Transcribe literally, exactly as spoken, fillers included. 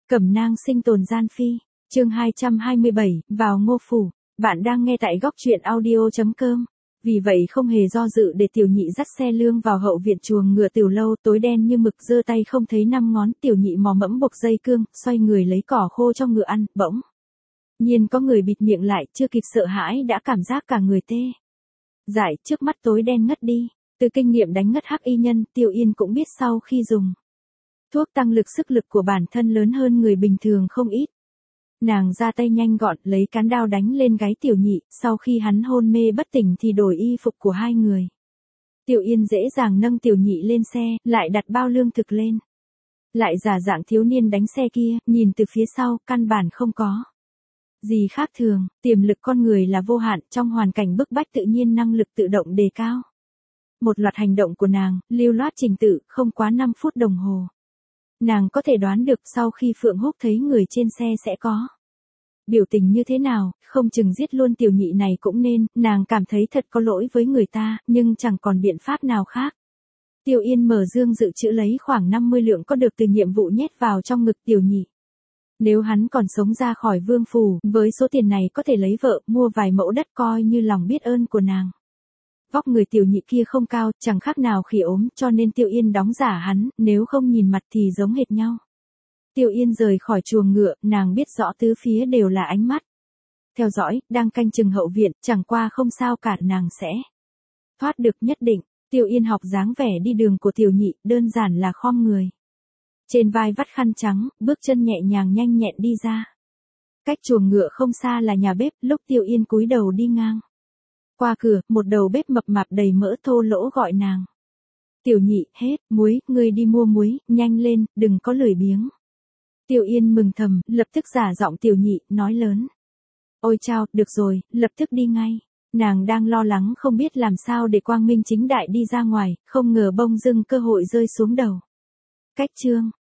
Cẩm nang sinh tồn gian phi, chương hai trăm hai mươi bảy, vào Ngô Phủ. Bạn đang nghe tại góc truyện audio chấm com. Vì vậy không hề do dự để tiểu nhị dắt xe lương vào hậu viện chuồng ngựa Tiểu Lâu, tối đen như mực, giơ tay không thấy năm ngón. Tiểu nhị mò mẫm buộc dây cương, xoay người lấy cỏ khô cho ngựa ăn. Bỗng nhiên có người bịt miệng lại, chưa kịp sợ hãi đã cảm giác cả người tê dại, trước mắt tối đen ngất đi. Từ kinh nghiệm đánh ngất hắc y nhân, Tiêu Yên cũng biết sau khi dùng thuốc tăng lực, sức lực của bản thân lớn hơn người bình thường không ít. Nàng ra tay nhanh gọn, lấy cán đao đánh lên gáy tiểu nhị, sau khi hắn hôn mê bất tỉnh thì đổi y phục của hai người. Tiểu Yên dễ dàng nâng tiểu nhị lên xe, lại đặt bao lương thực lên. Lại giả dạng thiếu niên đánh xe kia, nhìn từ phía sau, căn bản không có gì khác thường. Tiềm lực con người là vô hạn, trong hoàn cảnh bức bách tự nhiên năng lực tự động đề cao. Một loạt hành động của nàng, lưu loát trình tự, không quá năm phút đồng hồ. Nàng có thể đoán được sau khi Phượng Húc thấy người trên xe sẽ có biểu tình như thế nào, không chừng giết luôn tiểu nhị này cũng nên. Nàng cảm thấy thật có lỗi với người ta, nhưng chẳng còn biện pháp nào khác. Tiêu Yên mở dương dự trữ lấy khoảng năm mươi lượng có được từ nhiệm vụ nhét vào trong ngực tiểu nhị. Nếu hắn còn sống ra khỏi vương phủ, với số tiền này có thể lấy vợ, mua vài mẫu đất, coi như lòng biết ơn của nàng. Vóc người tiểu nhị kia không cao, chẳng khác nào khỉ ốm, cho nên Tiêu Yên đóng giả hắn, nếu không nhìn mặt thì giống hệt nhau. Tiêu Yên rời khỏi chuồng ngựa, nàng biết rõ tứ phía đều là ánh mắt theo dõi, đang canh chừng hậu viện, chẳng qua không sao cả, nàng sẽ thoát được nhất định. Tiêu Yên học dáng vẻ đi đường của tiểu nhị, đơn giản là khom người, trên vai vắt khăn trắng, bước chân nhẹ nhàng nhanh nhẹn đi ra. Cách chuồng ngựa không xa là nhà bếp, lúc Tiêu Yên cúi đầu đi ngang qua cửa, một đầu bếp mập mạp đầy mỡ thô lỗ gọi nàng. Tiểu nhị, hết, muối, ngươi đi mua muối, nhanh lên, đừng có lười biếng. Tiêu Yên mừng thầm, lập tức giả giọng tiểu nhị, nói lớn. Ôi chao, được rồi, lập tức đi ngay. Nàng đang lo lắng không biết làm sao để quang minh chính đại đi ra ngoài, không ngờ bông dưng cơ hội rơi xuống đầu. Cách chương